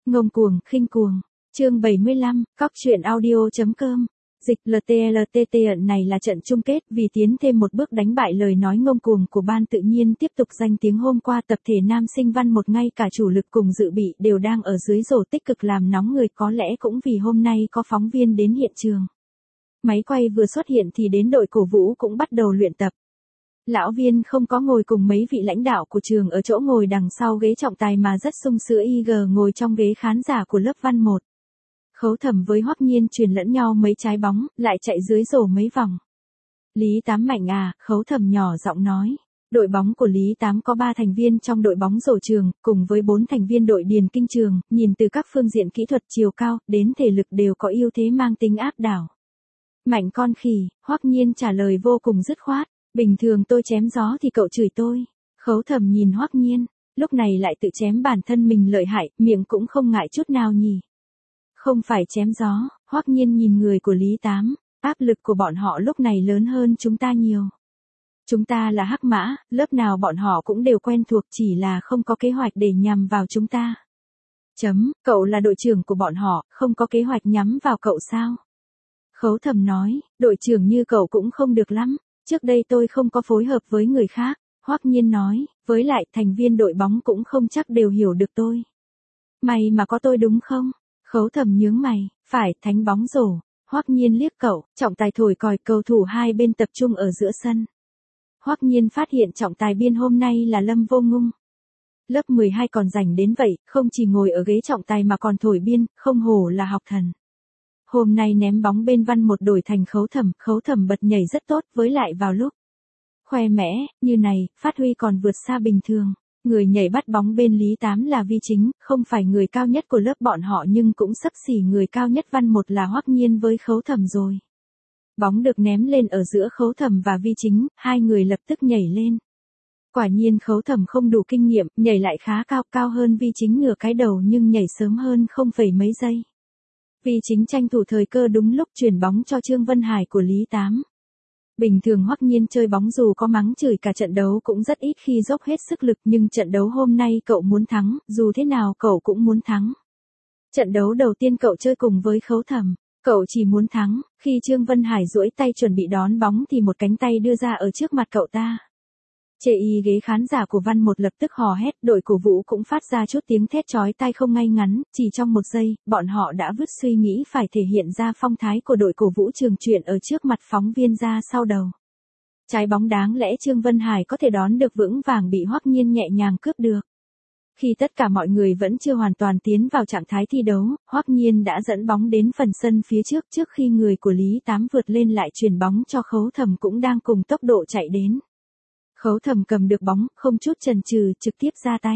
Ngông cuồng, khinh cuồng. Chương 75, cóc truyện audio.com. Dịch LTLTT này là trận chung kết, vì tiến thêm một bước đánh bại lời nói ngông cuồng của ban tự nhiên tiếp tục danh tiếng. Hôm qua tập thể nam sinh văn một ngay cả chủ lực cùng dự bị đều đang ở dưới rổ tích cực làm nóng người, có lẽ cũng vì hôm nay có phóng viên đến hiện trường. Máy quay vừa xuất hiện thì đến đội cổ vũ cũng bắt đầu luyện tập. Lão Viên không có ngồi cùng mấy vị lãnh đạo của trường ở chỗ ngồi đằng sau ghế trọng tài mà rất sung sữa IG ngồi trong ghế khán giả của lớp văn 1. Khấu Thẩm với Hoắc Nhiên truyền lẫn nhau mấy trái bóng, lại chạy dưới rổ mấy vòng. Lý Tám mạnh à, Khấu Thẩm nhỏ giọng nói. Đội bóng của Lý Tám có 3 thành viên trong đội bóng rổ trường, cùng với 4 thành viên đội điền kinh trường, nhìn từ các phương diện kỹ thuật, chiều cao, đến thể lực đều có ưu thế mang tính áp đảo. Mạnh con khỉ, Hoắc Nhiên trả lời vô cùng dứt khoát. Bình thường tôi chém gió thì cậu chửi tôi. Khấu Thẩm nhìn Hoắc Nhiên, lúc này lại tự chém bản thân mình lợi hại, miệng cũng không ngại chút nào nhỉ. Không phải chém gió, Hoắc Nhiên nhìn người của Lý Tám, áp lực của bọn họ lúc này lớn hơn chúng ta nhiều. Chúng ta là hắc mã, lớp nào bọn họ cũng đều quen thuộc, chỉ là không có kế hoạch để nhằm vào chúng ta. Cậu là đội trưởng của bọn họ, không có kế hoạch nhắm vào cậu sao? Khấu Thẩm nói, đội trưởng như cậu cũng không được lắm, trước đây tôi không có phối hợp với người khác. Hoắc Nhiên nói, với lại thành viên đội bóng cũng không chắc đều hiểu được tôi. Mày mà có tôi đúng không? Khấu Thẩm nhướng mày, phải, thánh bóng rổ. Hoắc Nhiên liếc cậu, trọng tài thổi còi, cầu thủ hai bên tập trung ở giữa sân. Hoắc Nhiên phát hiện trọng tài biên hôm nay là Lâm Vô Ngung. Lớp 12 còn rảnh đến vậy, không chỉ ngồi ở ghế trọng tài mà còn thổi biên, không hổ là học thần. Hôm nay ném bóng bên văn một đổi thành Khấu Thẩm bật nhảy rất tốt, với lại vào lúc khoe mẽ, như này, phát huy còn vượt xa bình thường. Người nhảy bắt bóng bên Lý Tám là Vi Chính, không phải người cao nhất của lớp bọn họ nhưng cũng xấp xỉ người cao nhất văn một là Hoắc Nhiên với Khấu Thẩm rồi. Bóng được ném lên ở giữa Khấu Thẩm và Vi Chính, hai người lập tức nhảy lên. Quả nhiên Khấu Thẩm không đủ kinh nghiệm, nhảy lại khá cao, cao hơn Vi Chính nửa cái đầu nhưng nhảy sớm hơn không phẩy mấy giây. Vi Chính tranh thủ thời cơ đúng lúc chuyển bóng cho Trương Vân Hải của Lý Tám. Bình thường Hoắc Nhiên chơi bóng dù có mắng chửi cả trận đấu cũng rất ít khi dốc hết sức lực, nhưng trận đấu hôm nay cậu muốn thắng, dù thế nào cậu cũng muốn thắng. Trận đấu đầu tiên cậu chơi cùng với Khấu Thẩm, cậu chỉ muốn thắng, khi Trương Vân Hải duỗi tay chuẩn bị đón bóng thì một cánh tay đưa ra ở trước mặt cậu ta. Chê y ghế khán giả của văn một lập tức hò hét, đội cổ vũ cũng phát ra chút tiếng thét chói tai không ngay ngắn, chỉ trong một giây, bọn họ đã vứt suy nghĩ phải thể hiện ra phong thái của đội cổ vũ trường chuyện ở trước mặt phóng viên ra sau đầu. Trái bóng đáng lẽ Trương Vân Hải có thể đón được vững vàng bị Hoắc Nhiên nhẹ nhàng cướp được. Khi tất cả mọi người vẫn chưa hoàn toàn tiến vào trạng thái thi đấu, Hoắc Nhiên đã dẫn bóng đến phần sân phía trước khi người của Lý Tám vượt lên lại chuyển bóng cho Khấu Thẩm cũng đang cùng tốc độ chạy đến. Khấu Thẩm cầm được bóng, không chút chần chừ, trực tiếp ra tay.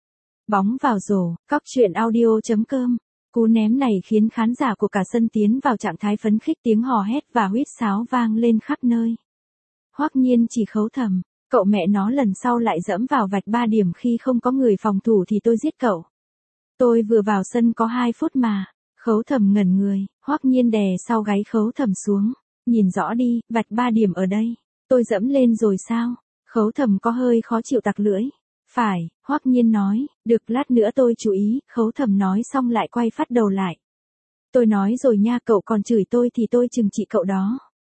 Bóng vào rổ, cóc truyện audio.com. Cú ném này khiến khán giả của cả sân tiến vào trạng thái phấn khích, tiếng hò hét và huýt sáo vang lên khắp nơi. Hoắc Nhiên chỉ Khấu Thẩm, cậu mẹ nó lần sau lại dẫm vào vạch 3 điểm khi không có người phòng thủ thì tôi giết cậu. Tôi vừa vào sân có 2 phút mà. Khấu Thẩm ngẩn người, Hoắc Nhiên đè sau gáy Khấu Thẩm xuống. Nhìn rõ đi, vạch 3 điểm ở đây. Tôi dẫm lên rồi sao? Khấu Thẩm có hơi khó chịu tặc lưỡi. Phải, Hoắc Nhiên nói, được lát nữa tôi chú ý, Khấu Thẩm nói xong lại quay phát đầu lại. Tôi nói rồi nha, cậu còn chửi tôi thì tôi trừng trị cậu đó.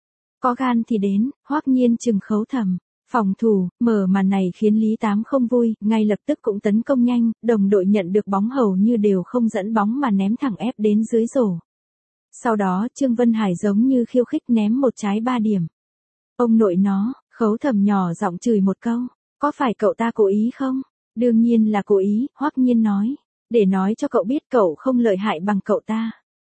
Có gan thì đến, Hoắc Nhiên trừng Khấu Thẩm. Phòng thủ, mở màn này khiến Lý Tám không vui, ngay lập tức cũng tấn công nhanh, đồng đội nhận được bóng hầu như đều không dẫn bóng mà ném thẳng ép đến dưới rổ. Sau đó Trương Vân Hải giống như khiêu khích ném một trái 3 điểm. Ông nội nó, Khấu Thẩm nhỏ giọng chửi một câu, có phải cậu ta cố ý không? Đương nhiên là cố ý, Hoắc Nhiên nói, để nói cho cậu biết cậu không lợi hại bằng cậu ta.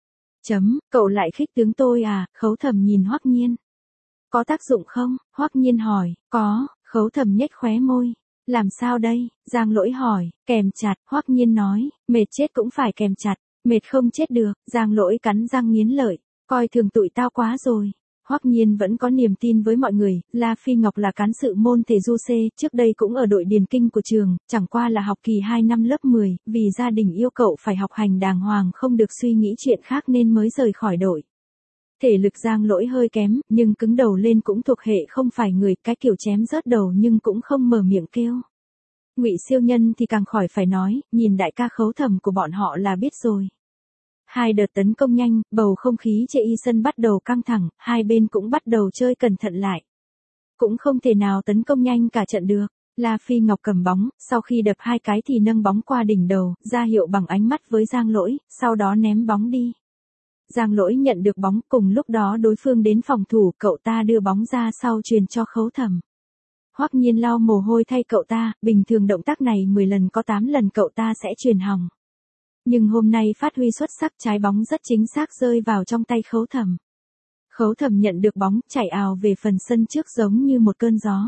Cậu lại khích tướng tôi à? Khấu Thẩm nhìn Hoắc Nhiên. Có tác dụng không? Hoắc Nhiên hỏi. Có. Khấu Thẩm nhếch khóe môi. Làm sao đây? Giang Lỗi hỏi. Kèm chặt. Hoắc Nhiên nói. Mệt chết cũng phải kèm chặt. Mệt không chết được. Giang Lỗi cắn răng nghiến lợi. Coi thường tụi tao quá rồi. Hoắc Nhiên vẫn có niềm tin với mọi người. La Phi Ngọc là cán sự môn thể du C, trước đây cũng ở đội điền kinh của trường, chẳng qua là học kỳ 2 năm lớp 10, vì gia đình yêu cậu phải học hành đàng hoàng không được suy nghĩ chuyện khác nên mới rời khỏi đội. Thể lực Giang Lỗi hơi kém, nhưng cứng đầu lên cũng thuộc hệ không phải người, cái kiểu chém rớt đầu nhưng cũng không mở miệng kêu. Ngụy Siêu Nhân thì càng khỏi phải nói, nhìn đại ca Khấu Thẩm của bọn họ là biết rồi. Hai đợt tấn công nhanh, bầu không khí trên y sân bắt đầu căng thẳng, hai bên cũng bắt đầu chơi cẩn thận lại. Cũng không thể nào tấn công nhanh cả trận được. La Phi Ngọc cầm bóng, sau khi đập hai cái thì nâng bóng qua đỉnh đầu, ra hiệu bằng ánh mắt với Giang Lỗi, sau đó ném bóng đi. Giang Lỗi nhận được bóng, cùng lúc đó đối phương đến phòng thủ, cậu ta đưa bóng ra sau truyền cho Khấu Thẩm. Hoắc Nhiên lau mồ hôi thay cậu ta, bình thường động tác này 10 lần có 8 lần cậu ta sẽ truyền hỏng. Nhưng hôm nay phát huy xuất sắc, trái bóng rất chính xác rơi vào trong tay Khấu Thẩm. Khấu Thẩm nhận được bóng, chạy ào về phần sân trước giống như một cơn gió.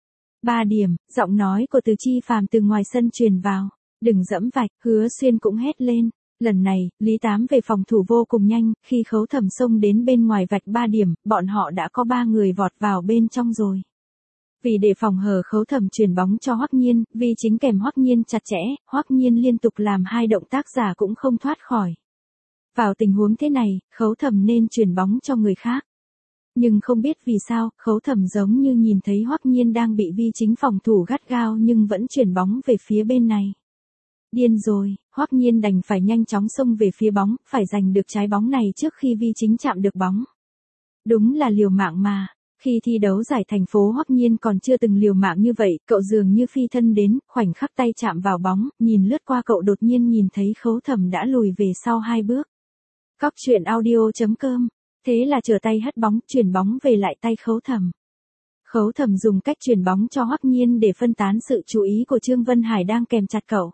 3 điểm, giọng nói của Từ Chi Phàm từ ngoài sân truyền vào. Đừng dẫm vạch, Hứa Xuyên cũng hét lên. Lần này, Lý Tám về phòng thủ vô cùng nhanh, khi Khấu Thẩm xông đến bên ngoài vạch 3 điểm, bọn họ đã có 3 người vọt vào bên trong rồi. Vì để phòng hờ Khấu Thẩm truyền bóng cho Hoắc Nhiên, vì chính kèm Hoắc Nhiên chặt chẽ, Hoắc Nhiên liên tục làm 2 động tác giả cũng không thoát khỏi. Vào tình huống thế này, Khấu Thẩm nên truyền bóng cho người khác. Nhưng không biết vì sao, Khấu Thẩm giống như nhìn thấy Hoắc Nhiên đang bị vi chính phòng thủ gắt gao nhưng vẫn chuyển bóng về phía bên này. Điên rồi, Hoắc Nhiên đành phải nhanh chóng xông về phía bóng, phải giành được trái bóng này trước khi vi chính chạm được bóng. Đúng là liều mạng mà. Khi thi đấu giải thành phố Hoắc Nhiên còn chưa từng liều mạng như vậy, cậu dường như phi thân đến, khoảnh khắc tay chạm vào bóng, nhìn lướt qua cậu đột nhiên nhìn thấy Khấu Thẩm đã lùi về sau 2 bước. Cóc truyện audio.com. Thế là trở tay hất bóng, chuyển bóng về lại tay Khấu Thẩm. Khấu Thẩm dùng cách chuyển bóng cho Hoắc Nhiên để phân tán sự chú ý của Trương Vân Hải đang kèm chặt cậu.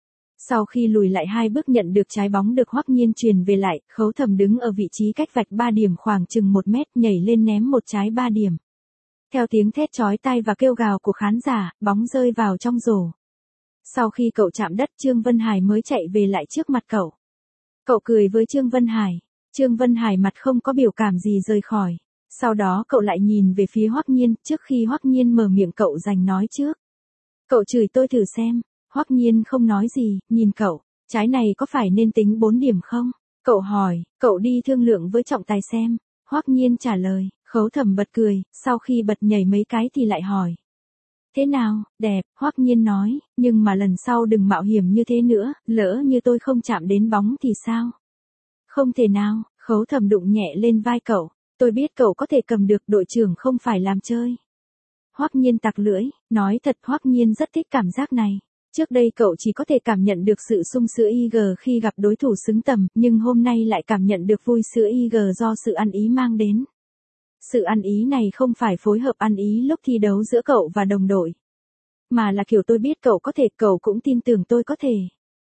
Sau khi lùi lại 2 bước nhận được trái bóng được Hoắc Nhiên truyền về lại, Khấu Thẩm đứng ở vị trí cách vạch 3 điểm khoảng chừng 1 mét, nhảy lên ném một trái 3 điểm. Theo tiếng thét chói tai và kêu gào của khán giả, bóng rơi vào trong rổ. Sau khi cậu chạm đất, Trương Vân Hải mới chạy về lại trước mặt cậu. Cậu cười với Trương Vân Hải. Trương Vân Hải mặt không có biểu cảm gì rời khỏi. Sau đó cậu lại nhìn về phía Hoắc Nhiên, trước khi Hoắc Nhiên mở miệng cậu giành nói trước. Cậu chửi tôi thử xem. Hoắc Nhiên không nói gì, nhìn cậu. Trái này có phải nên tính 4 điểm không? Cậu hỏi, cậu đi thương lượng với trọng tài xem. Hoắc Nhiên trả lời, Khấu Thẩm bật cười, sau khi bật nhảy mấy cái thì lại hỏi. Thế nào, đẹp, Hoắc Nhiên nói, nhưng mà lần sau đừng mạo hiểm như thế nữa, lỡ như tôi không chạm đến bóng thì sao? Không thể nào, Khấu Thẩm đụng nhẹ lên vai cậu, tôi biết cậu có thể cầm được, đội trưởng không phải làm chơi. Hoắc Nhiên tặc lưỡi, nói thật Hoắc Nhiên rất thích cảm giác này. Trước đây cậu chỉ có thể cảm nhận được sự sung sướng IG khi gặp đối thủ xứng tầm, nhưng hôm nay lại cảm nhận được vui sướng IG do sự ăn ý mang đến. Sự ăn ý này không phải phối hợp ăn ý lúc thi đấu giữa cậu và đồng đội. Mà là kiểu tôi biết cậu có thể, cậu cũng tin tưởng tôi có thể.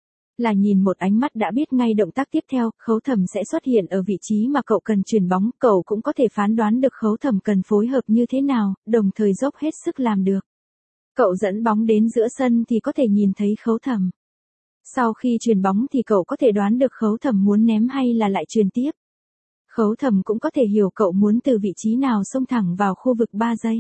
Là nhìn một ánh mắt đã biết ngay động tác tiếp theo, Khấu Thẩm sẽ xuất hiện ở vị trí mà cậu cần chuyền bóng, cậu cũng có thể phán đoán được Khấu Thẩm cần phối hợp như thế nào, đồng thời dốc hết sức làm được. Cậu dẫn bóng đến giữa sân thì có thể nhìn thấy Khấu Thẩm. Sau khi chuyền bóng thì cậu có thể đoán được Khấu Thẩm muốn ném hay là lại chuyền tiếp. Khấu Thẩm cũng có thể hiểu cậu muốn từ vị trí nào xông thẳng vào khu vực 3 giây.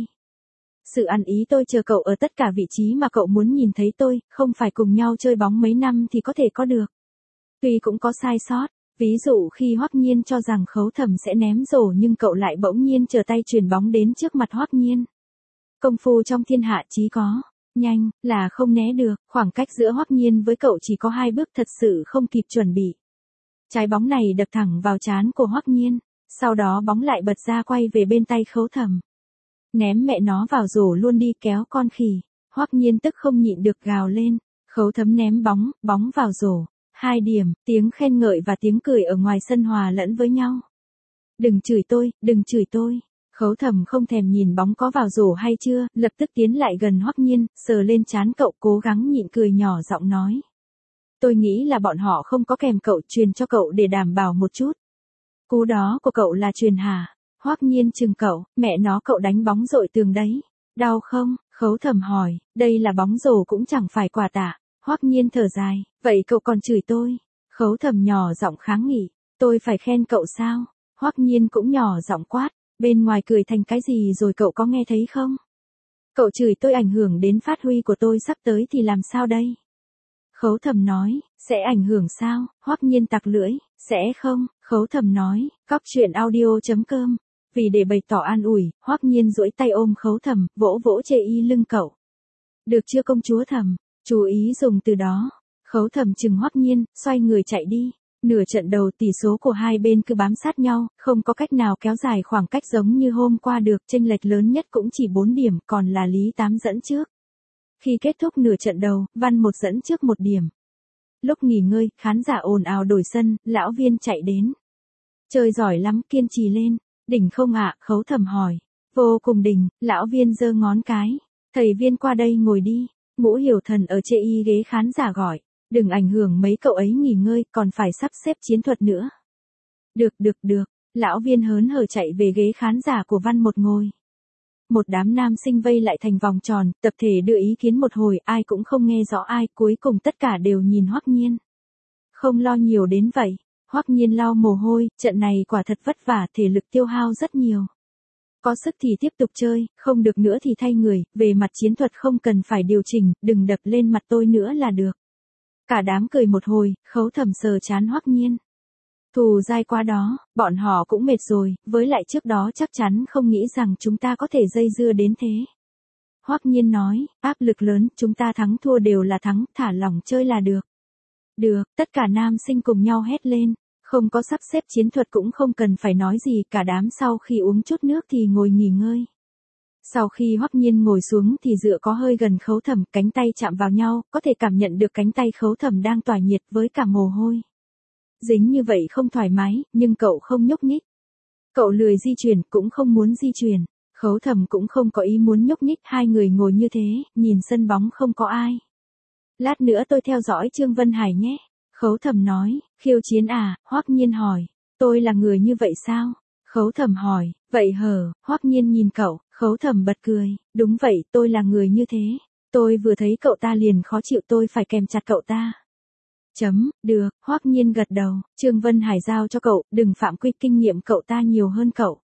Sự ăn ý tôi chờ cậu ở tất cả vị trí mà cậu muốn nhìn thấy tôi, không phải cùng nhau chơi bóng mấy năm thì có thể có được. Tuy cũng có sai sót, ví dụ khi Hoắc Nhiên cho rằng Khấu Thẩm sẽ ném rổ nhưng cậu lại bỗng nhiên trở tay chuyền bóng đến trước mặt Hoắc Nhiên. Công phu trong thiên hạ chí có, nhanh, là không né được, khoảng cách giữa Hoắc Nhiên với cậu chỉ có 2 bước thật sự không kịp chuẩn bị. Trái bóng này đập thẳng vào trán của Hoắc Nhiên, sau đó bóng lại bật ra quay về bên tay Khấu Thẩm. Ném mẹ nó vào rổ luôn đi kéo con khỉ, Hoắc Nhiên tức không nhịn được gào lên, Khấu Thẩm ném bóng, bóng vào rổ, 2 điểm, tiếng khen ngợi và tiếng cười ở ngoài sân hòa lẫn với nhau. Đừng chửi tôi, đừng chửi tôi. Khấu Thẩm không thèm nhìn bóng có vào rổ hay chưa, lập tức tiến lại gần Hoắc Nhiên, sờ lên trán cậu cố gắng nhịn cười nhỏ giọng nói. Tôi nghĩ là bọn họ không có kèm cậu, truyền cho cậu để đảm bảo một chút. Cú đó của cậu là truyền hả? Hoắc Nhiên chừng cậu, mẹ nó cậu đánh bóng dội tường đấy. Đau không? Khấu Thẩm hỏi, đây là bóng rổ cũng chẳng phải quà tặng. Hoắc Nhiên thở dài, vậy cậu còn chửi tôi. Khấu Thẩm nhỏ giọng kháng nghị, tôi phải khen cậu sao? Hoắc Nhiên cũng nhỏ giọng quát, bên ngoài cười thành cái gì rồi cậu có nghe thấy không? Cậu chửi tôi ảnh hưởng đến phát huy của tôi sắp tới thì làm sao đây? Khấu Thẩm nói, sẽ ảnh hưởng sao? Hoắc Nhiên tặc lưỡi, sẽ không, Khấu Thẩm nói, cóc truyện audio.com. Vì để bày tỏ an ủi, Hoắc Nhiên duỗi tay ôm Khấu Thẩm, vỗ vỗ chê y lưng cậu. Được chưa công chúa Thẩm? Chú ý dùng từ đó. Khấu Thẩm chừng Hoắc Nhiên, xoay người chạy đi. Nửa trận đầu tỷ số của hai bên cứ bám sát nhau, không có cách nào kéo dài khoảng cách giống như hôm qua được, chênh lệch lớn nhất cũng chỉ 4 điểm, còn là Lý Tám dẫn trước. Khi kết thúc nửa trận đầu, Văn Một dẫn trước 1 điểm. Lúc nghỉ ngơi, khán giả ồn ào đổi sân, lão Viên chạy đến. Chơi giỏi lắm, kiên trì lên. Đỉnh không ạ? Khấu Thẩm hỏi. Vô cùng đỉnh, lão Viên giơ ngón cái. Thầy Viên qua đây ngồi đi. Ngũ Hiểu Thần ở chê y ghế khán giả gọi. Đừng ảnh hưởng mấy cậu ấy nghỉ ngơi, còn phải sắp xếp chiến thuật nữa. Được. Lão Viên hớn hở chạy về ghế khán giả của Văn Một ngồi. Một đám nam sinh vây lại thành vòng tròn, tập thể đưa ý kiến một hồi, ai cũng không nghe rõ ai, cuối cùng tất cả đều nhìn Hoắc Nhiên. Không lo nhiều đến vậy. Hoắc Nhiên lau mồ hôi, trận này quả thật vất vả, thể lực tiêu hao rất nhiều. Có sức thì tiếp tục chơi, không được nữa thì thay người, về mặt chiến thuật không cần phải điều chỉnh, đừng đập lên mặt tôi nữa là được. Cả đám cười một hồi, Khấu Thẩm sờ trán Hoắc Nhiên. Thù dai quá đó, bọn họ cũng mệt rồi, với lại trước đó chắc chắn không nghĩ rằng chúng ta có thể dây dưa đến thế. Hoắc Nhiên nói, áp lực lớn, chúng ta thắng thua đều là thắng, thả lỏng chơi là được. Được, tất cả nam sinh cùng nhau hét lên, không có sắp xếp chiến thuật cũng không cần phải nói gì, cả đám sau khi uống chút nước thì ngồi nghỉ ngơi. Sau khi Hoắc Nhiên ngồi xuống thì dựa có hơi gần Khấu Thẩm, cánh tay chạm vào nhau, có thể cảm nhận được cánh tay Khấu Thẩm đang tỏa nhiệt với cả mồ hôi. Dính như vậy không thoải mái, nhưng cậu không nhúc nhích. Cậu lười di chuyển, cũng không muốn di chuyển. Khấu Thẩm cũng không có ý muốn nhúc nhích, hai người ngồi như thế, nhìn sân bóng không có ai. Lát nữa tôi theo dõi Trương Vân Hải nhé. Khấu Thẩm nói, khiêu chiến à? Hoắc Nhiên hỏi, tôi là người như vậy sao? Khấu Thẩm hỏi, vậy hở? Hoắc Nhiên nhìn cậu, Khấu Thẩm bật cười, đúng vậy, tôi là người như thế. Tôi vừa thấy cậu ta liền khó chịu, tôi phải kèm chặt cậu ta. Được, Hoắc Nhiên gật đầu, Trương Vân Hải giao cho cậu, đừng phạm quy, kinh nghiệm cậu ta nhiều hơn cậu.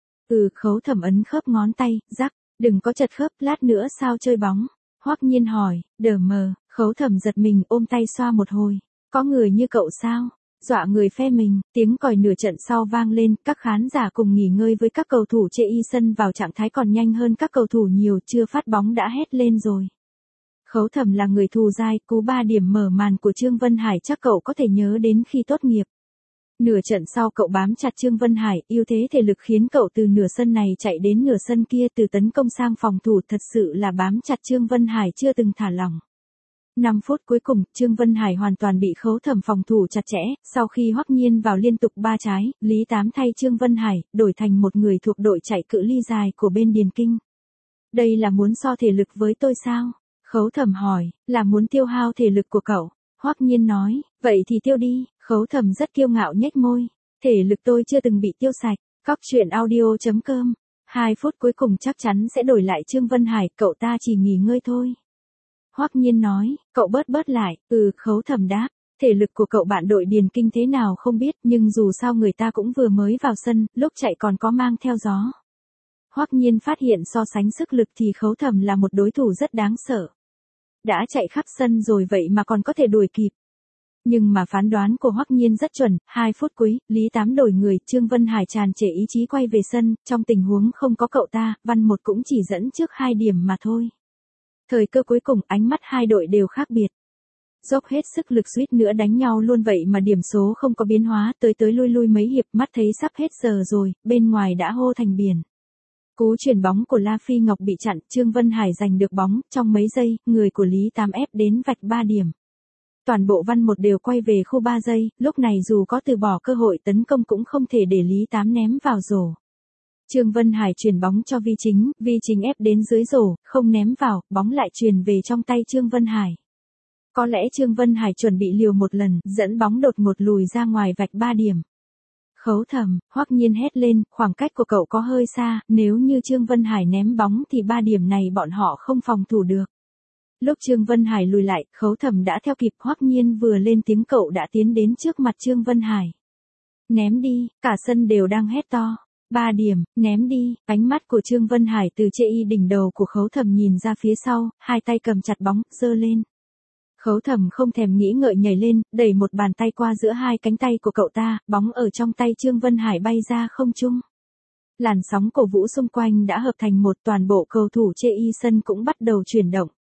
Khấu Thẩm ấn khớp ngón tay, rắc, đừng có chật khớp, lát nữa sao chơi bóng? Hoắc Nhiên hỏi, đờ mờ, Khấu Thẩm giật mình ôm tay xoa một hồi, có người như cậu sao? Dọa người phe mình, tiếng còi nửa trận sau vang lên, các khán giả cùng nghỉ ngơi với các cầu thủ chê y sân vào trạng thái còn nhanh hơn các cầu thủ nhiều, chưa phát bóng đã hét lên rồi. Khấu Thẩm là người thù dai, cú 3 điểm mở màn của Trương Vân Hải chắc cậu có thể nhớ đến khi tốt nghiệp. Nửa trận sau cậu bám chặt Trương Vân Hải, ưu thế thể lực khiến cậu từ nửa sân này chạy đến nửa sân kia, từ tấn công sang phòng thủ, thật sự là bám chặt Trương Vân Hải chưa từng thả lỏng. 5 phút cuối cùng, Trương Vân Hải hoàn toàn bị Khấu Thẩm phòng thủ chặt chẽ, sau khi Hoắc Nhiên vào liên tục 3 trái, Lý Tám thay Trương Vân Hải, đổi thành một người thuộc đội chạy cự ly dài của bên Điền Kinh. Đây là muốn so thể lực với tôi sao? Khấu Thẩm hỏi, là muốn tiêu hao thể lực của cậu. Hoắc Nhiên nói, vậy thì tiêu đi. Khấu Thẩm rất kiêu ngạo nhếch môi, thể lực tôi chưa từng bị tiêu sạch. Cóc truyện audio.com. 2 phút cuối cùng chắc chắn sẽ đổi lại Trương Vân Hải, cậu ta chỉ nghỉ ngơi thôi. Hoắc Nhiên nói, cậu bớt lại. Khấu Thẩm đáp, thể lực của cậu bạn đội Điền Kinh thế nào không biết, nhưng dù sao người ta cũng vừa mới vào sân, lúc chạy còn có mang theo gió. Hoắc Nhiên phát hiện so sánh sức lực thì Khấu Thẩm là một đối thủ rất đáng sợ. Đã chạy khắp sân rồi vậy mà còn có thể đuổi kịp. Nhưng mà phán đoán của Hoắc Nhiên rất chuẩn, 2 phút cuối, Lý Tám đổi người, Trương Vân Hải tràn trề ý chí quay về sân, trong tình huống không có cậu ta, Văn Một cũng chỉ dẫn trước 2 điểm mà thôi. Thời cơ cuối cùng, ánh mắt hai đội đều khác biệt. Dốc hết sức lực suýt nữa đánh nhau luôn vậy mà điểm số không có biến hóa, tới lui mấy hiệp, mắt thấy sắp hết giờ rồi, bên ngoài đã hô thành biển. Cú chuyển bóng của La Phi Ngọc bị chặn, Trương Vân Hải giành được bóng, trong mấy giây, người của Lý Tám ép đến vạch 3 điểm. Toàn bộ Văn Một đều quay về khu 3 giây, lúc này dù có từ bỏ cơ hội tấn công cũng không thể để Lý Tám ném vào rổ. Trương Vân Hải chuyển bóng cho Vi Chính ép đến dưới rổ, không ném vào, bóng lại truyền về trong tay Trương Vân Hải. Có lẽ Trương Vân Hải chuẩn bị liều một lần, dẫn bóng đột ngột lùi ra ngoài vạch 3 điểm. Khấu Thẩm, Hoắc Nhiên hét lên, khoảng cách của cậu có hơi xa, nếu như Trương Vân Hải ném bóng thì 3 điểm này bọn họ không phòng thủ được. Lúc Trương Vân Hải lùi lại, Khấu Thẩm đã theo kịp, Hoắc Nhiên vừa lên tiếng cậu đã tiến đến trước mặt Trương Vân Hải. Ném đi, cả sân đều đang hét to. 3 điểm, ném đi, ánh mắt của Trương Vân Hải từ chê y đỉnh đầu của Khấu Thẩm nhìn ra phía sau, hai tay cầm chặt bóng, giơ lên. Khấu Thẩm không thèm nghĩ ngợi nhảy lên, đẩy một bàn tay qua giữa hai cánh tay của cậu ta, bóng ở trong tay Trương Vân Hải bay ra không trung. Làn sóng cổ vũ xung quanh đã hợp thành một, toàn bộ cầu thủ chê y sân cũng bắt đầu chuyển động.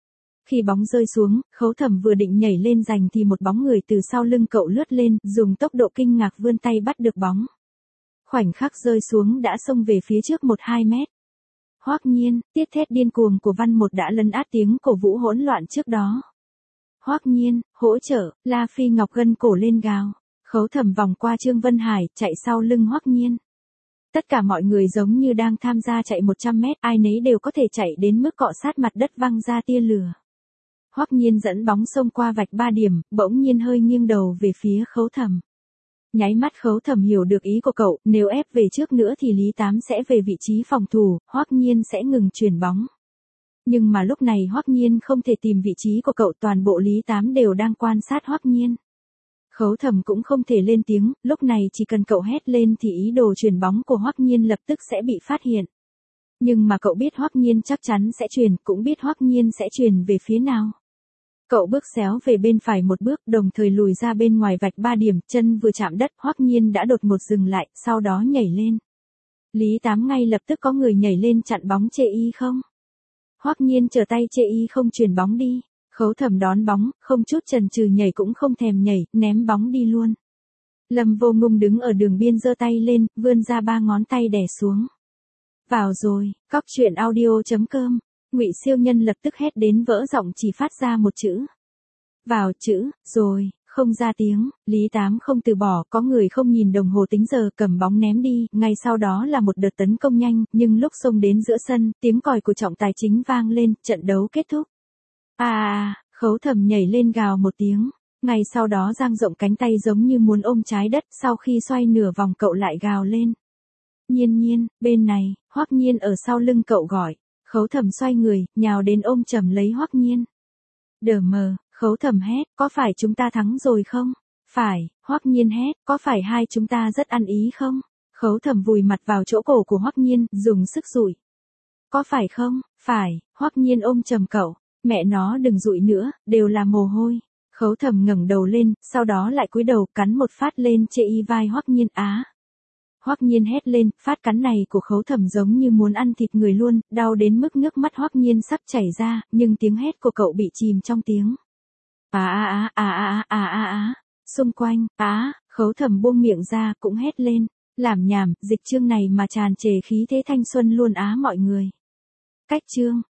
Khi bóng rơi xuống, Khấu Thẩm vừa định nhảy lên giành thì một bóng người từ sau lưng cậu lướt lên, dùng tốc độ kinh ngạc vươn tay bắt được bóng. Khoảnh khắc rơi xuống đã xông về phía trước 1-2 mét. Hoắc Nhiên, tiết thét điên cuồng của Văn Một đã lấn át tiếng cổ vũ hỗn loạn trước đó. Hoắc Nhiên, hỗ trợ, La Phi Ngọc gân cổ lên gào. Khấu Thẩm vòng qua Trương Vân Hải, chạy sau lưng Hoắc Nhiên. Tất cả mọi người giống như đang tham gia chạy 100 mét, ai nấy đều có thể chạy đến mức cọ sát mặt đất văng ra tia lửa. Hoắc Nhiên dẫn bóng xông qua vạch 3 điểm, bỗng nhiên hơi nghiêng đầu về phía Khấu Thẩm. Nháy mắt Khấu Thẩm hiểu được ý của cậu, nếu ép về trước nữa thì Lý Tám sẽ về vị trí phòng thủ, Hoắc Nhiên sẽ ngừng chuyển bóng. Nhưng mà lúc này Hoắc Nhiên không thể tìm vị trí của cậu, toàn bộ Lý Tám đều đang quan sát Hoắc Nhiên. Khấu Thẩm cũng không thể lên tiếng, lúc này chỉ cần cậu hét lên thì ý đồ chuyển bóng của Hoắc Nhiên lập tức sẽ bị phát hiện. Nhưng mà cậu biết Hoắc Nhiên chắc chắn sẽ chuyển, cũng biết Hoắc Nhiên sẽ chuyển về phía nào. Cậu bước xéo về bên phải một bước, đồng thời lùi ra bên ngoài vạch 3 điểm, chân vừa chạm đất, Hoắc Nhiên đã đột ngột dừng lại, sau đó nhảy lên. Lý Tám ngay lập tức có người nhảy lên chặn bóng chê y không. Hoắc Nhiên trở tay chê y không chuyển bóng đi. Khấu Thẩm đón bóng, không chút chần chừ nhảy cũng không thèm nhảy, ném bóng đi luôn. Lâm Vô Ngung đứng ở đường biên giơ tay lên, vươn ra 3 ngón tay đè xuống. Vào rồi, cóc truyện audio.com. Ngụy Siêu Nhân lập tức hét đến vỡ giọng, chỉ phát ra một chữ. Vào chữ, rồi, không ra tiếng. Lý Tám không từ bỏ, có người không nhìn đồng hồ tính giờ, cầm bóng ném đi, ngay sau đó là một đợt tấn công nhanh, nhưng lúc xông đến giữa sân, tiếng còi của trọng tài chính vang lên, trận đấu kết thúc. Khấu Thẩm nhảy lên gào một tiếng, ngay sau đó dang rộng cánh tay giống như muốn ôm trái đất, sau khi xoay nửa vòng cậu lại gào lên. Nhiên Nhiên, bên này, Hoắc Nhiên ở sau lưng cậu gọi. Khấu Thẩm xoay người, nhào đến ôm chầm lấy Hoắc Nhiên. Đờ mờ, Khấu Thẩm hét, có phải chúng ta thắng rồi không? Phải, Hoắc Nhiên hét, có phải hai chúng ta rất ăn ý không? Khấu Thẩm vùi mặt vào chỗ cổ của Hoắc Nhiên, dùng sức dụi. Có phải không? Phải, Hoắc Nhiên ôm chầm cậu. Mẹ nó đừng dụi nữa, đều là mồ hôi. Khấu Thẩm ngẩng đầu lên, sau đó lại cúi đầu cắn một phát lên chê y vai Hoắc Nhiên. Hoắc Nhiên hét lên, phát cắn này của Khấu Thẩm giống như muốn ăn thịt người luôn, đau đến mức nước mắt Hoắc Nhiên sắp chảy ra, nhưng tiếng hét của cậu bị chìm trong tiếng. Xung quanh, Khấu Thẩm buông miệng ra, cũng hét lên, làm nhảm, dịch chương này mà tràn trề khí thế thanh xuân luôn mọi người. Cách chương.